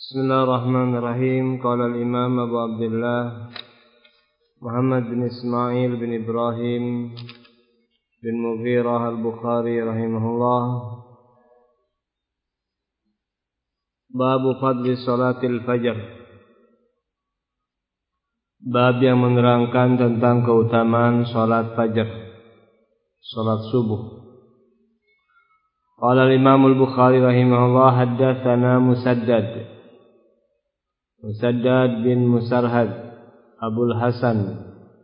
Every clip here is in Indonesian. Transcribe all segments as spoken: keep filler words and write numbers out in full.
Bismillahirrahmanirrahim. Qala al-Imam Abu Abdullah Muhammad bin Ismail bin Ibrahim bin Mughirah al-Bukhari rahimahullah. Babu fadli salatil fajr. Bab yang menerangkan tentang keutamaan salat fajar, salat subuh. Qala al-Imam al-Bukhari rahimahullah haddatsana Musaddad Musaddad bin Musarhad Abul Hasan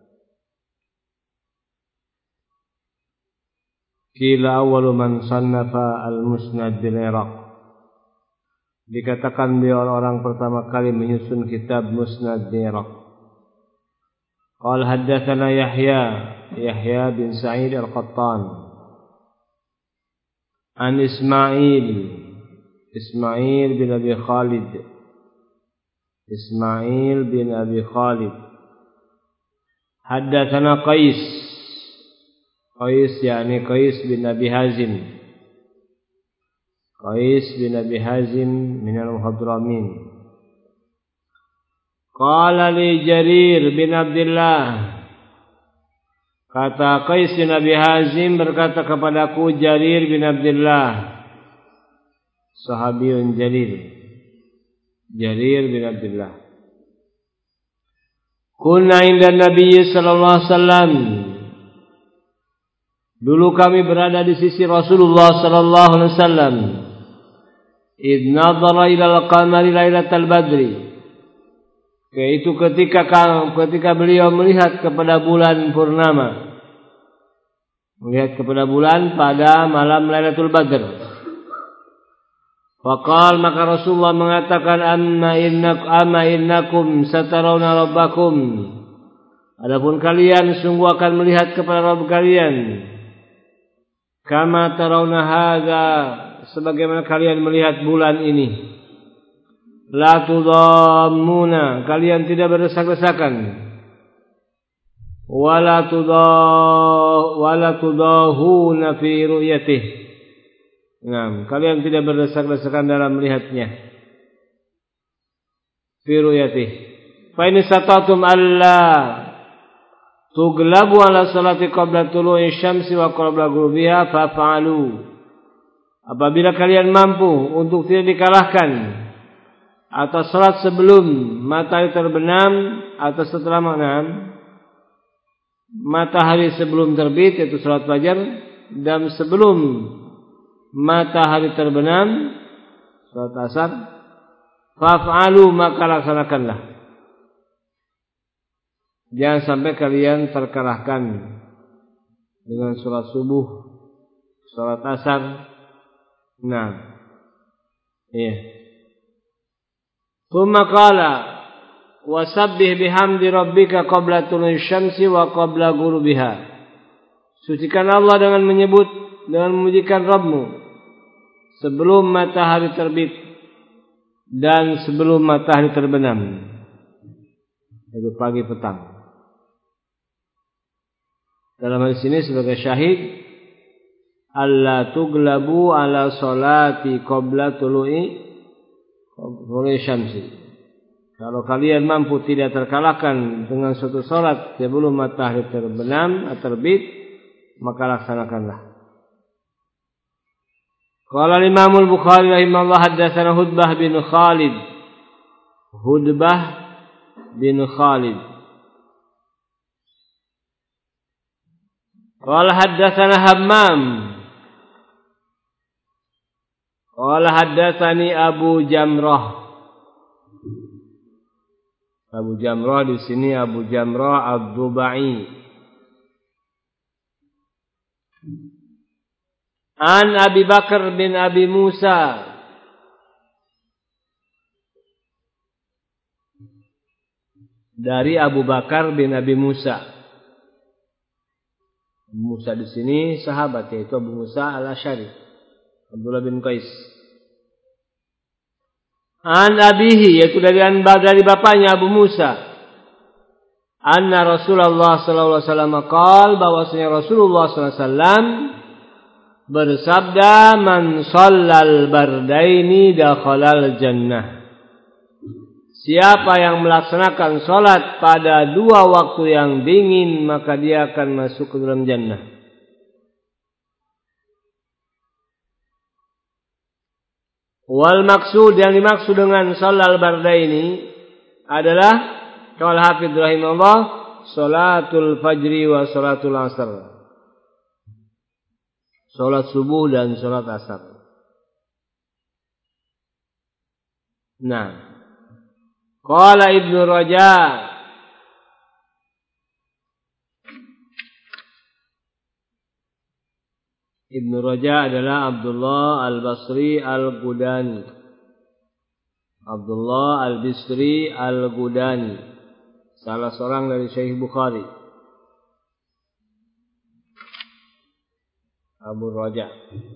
Qila awwalu man sannafa al-Musnad bil Iraq. Dikatakan beliau orang pertama kali menyusun kitab Musnad di Iraq. Qala haddatsana Yahya Yahya bin Sa'id al-Qattan an Ismail Ismail bin Abi Khalid Ismail bin Abi Khalid haddatsana Qais Qais yakni Qais bin Abi Hazim Qais bin Abi Hazim min al-Muhadramin. Qala li Jarir bin Abdullah, kata Qais bin Abi Hazim berkata kepadaku Jarir bin Abdullah, sahabiyun jalil, Jarir bin Abdullah. Kunna inda Nabi sallallahu alaihi wasallam. Dulu kami berada di sisi Rasulullah sallallahu alaihi wasallam. Idh nadhara ila al-qamari lailatal badri. Yaitu ketika ketika beliau melihat kepada bulan purnama. Melihat kepada bulan pada malam Lailatul Badr. Faqal, maka Rasulullah mengatakan, amma innak amma innakum satarawna rabbakum. Adapun kalian sungguh akan melihat kepada Rabb kalian. Kama tarawna hadza, sebagaimana kalian melihat bulan ini. La tudammuna, kalian tidak berdesak-desakan. Wala tudah wala tudahuna fi ru'yatih. Nah, kalian tidak berdesak-desakan dalam melihatnya. Fi ru'yatih. Fa in satatum alla tuglabu ala salati qabla tulu'i syamsi wa qabla ghurubiha fa'alu. Apabila kalian mampu untuk tidak dikalahkan atas salat sebelum matahari terbenam atau setelah mengenam, matahari sebelum terbit yaitu salat fajar, dan sebelum matahari terbenam salat asar, fa'alu, maka laksanakanlah. Jangan sampai kalian terkalahkan dengan salat subuh, salat asar. Nah, iya. Tsumma qala wasabbih bihamdi rabbika qabla tulu'i syamsi wa qabla ghurubiha. Sucikan Allah dengan menyebut, dengan memujikan Rabbmu sebelum matahari terbit dan sebelum matahari terbenam, yaitu pagi petang. Dalam hadis ini sebagai syahid, alla tuglabu ala salati qabla tulu'i tulu'i syamsi. Kalau kalian mampu tidak terkalahkan dengan suatu salat sebelum matahari terbenam atau terbit, maka laksanakanlah. Qala al-Imam al-Bukhari rahimahullah haddatsana Hudbah bin Khalid. Hudbah bin Khalid. Qala haddatsana Hammam. Qala haddatsani Abu Jamrah. Abu Jamrah di sini Abu Jamrah Ad-Dubai. An Abi Bakar bin Abi Musa. Dari Abu Bakar bin Abi Musa. Musa di sini sahabat, yaitu Abu Musa Al-Asy'ari, Abdullah bin Qais. An abihi, yaitu dari dari bapaknya Abu Musa. Anna Rasulullah sallallahu alaihi wasallam qaal, bahwasanya Rasulullah sallallahu alaihi wasallam bersabda, man shallal bardaini dakhalal jannah. siapa yang melaksanakan salat pada dua waktu yang dingin, maka dia akan masuk ke dalam jannah. Wal maksud, yang dimaksud dengan sholal bardaini adalah qala Hafidz rahimahullah, salatul fajri wa salatul asar. Salat subuh dan salat asar. Nah, qala Ibnu Raja, Ibnu Raja adalah Abdullah Al-Basri Al-Gudani. Abdullah Al-Basri Al-Gudani, salah seorang dari Syekh Bukhari. Abu Raja.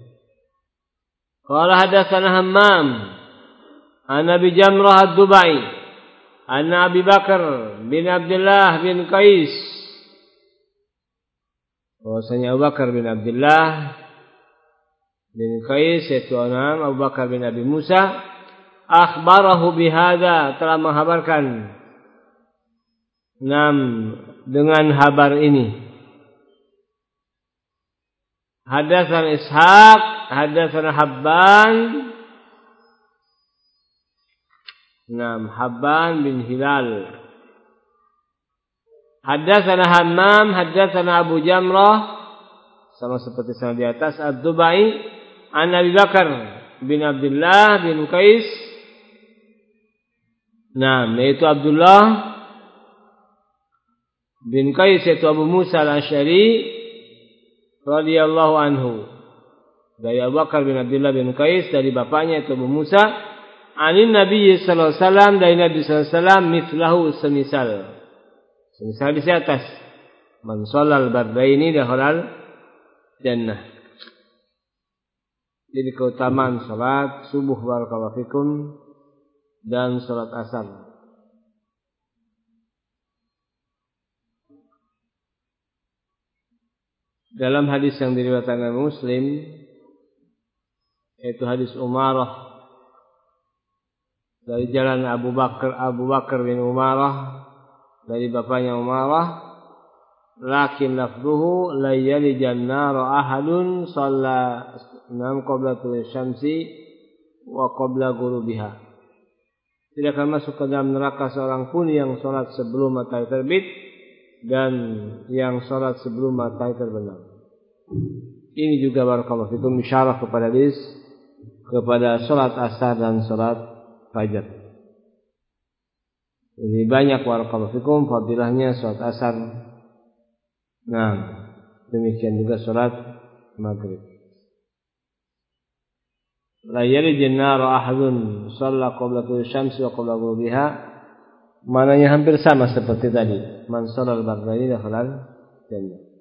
Qala hadatsana Hammam an Abi Jamrah Ad-Dubai an Abi Bakar bin Abdullah bin Qais. Bahwasanya Abu Bakar bin Abdullah bin Qais yaitu nama Abu Bakar bin Abi Musa akhbarahu bihadza, telah menghabarkan nam dengan habar ini. Hadatsana Ishaq, hadatsana Habban, nam Habban bin Hilal. Hadatsana Hammam, hadatsana Abu Jamrah, sama seperti sana di atas, Ad-Dubai an Abi Bakar bin Abdullah bin Qais. Nah, yaitu Abdullah bin Qais yaitu Abu Musa Al-Asy'ari radhiyallahu anhu, dari Abu Bakar bin Abdullah bin Qais dari bapaknya yaitu Abu Musa, anin Nabi sallallahu alaihi wasallam, dari Nabi sallallahu alaihi wasallam, mithlahu, semisal semisal di atas, man shallal bardaini dakhalal jannah. Jadi keutamaan salat subuh barakallahu fikum dan salat asar. Dalam hadis yang diriwayatkan Muslim, yaitu hadis Umarah dari jalan Abu Bakar Abu Bakar bin Umarah dari bapaknya Umarah, lakin lafduhu la yalijan nar ahadun shalla nam qabla syamsi wa qabla ghurubiha. Tidak akan masuk ke dalam neraka seorang pun yang salat sebelum matahari terbit dan yang salat sebelum matahari terbenam. Ini juga barakallahu fikum isyarah kepada hadis kepada salat asar dan salat fajar. Jadi banyak barakallahu fikum fadilahnya salat asar. Nah, demikian juga salat maghrib. La yalijun nar ahadun shalla qabla syamsi wa qabla ghurubiha, mananya hampir sama seperti tadi, man shallal bardaini dakhalal jannah.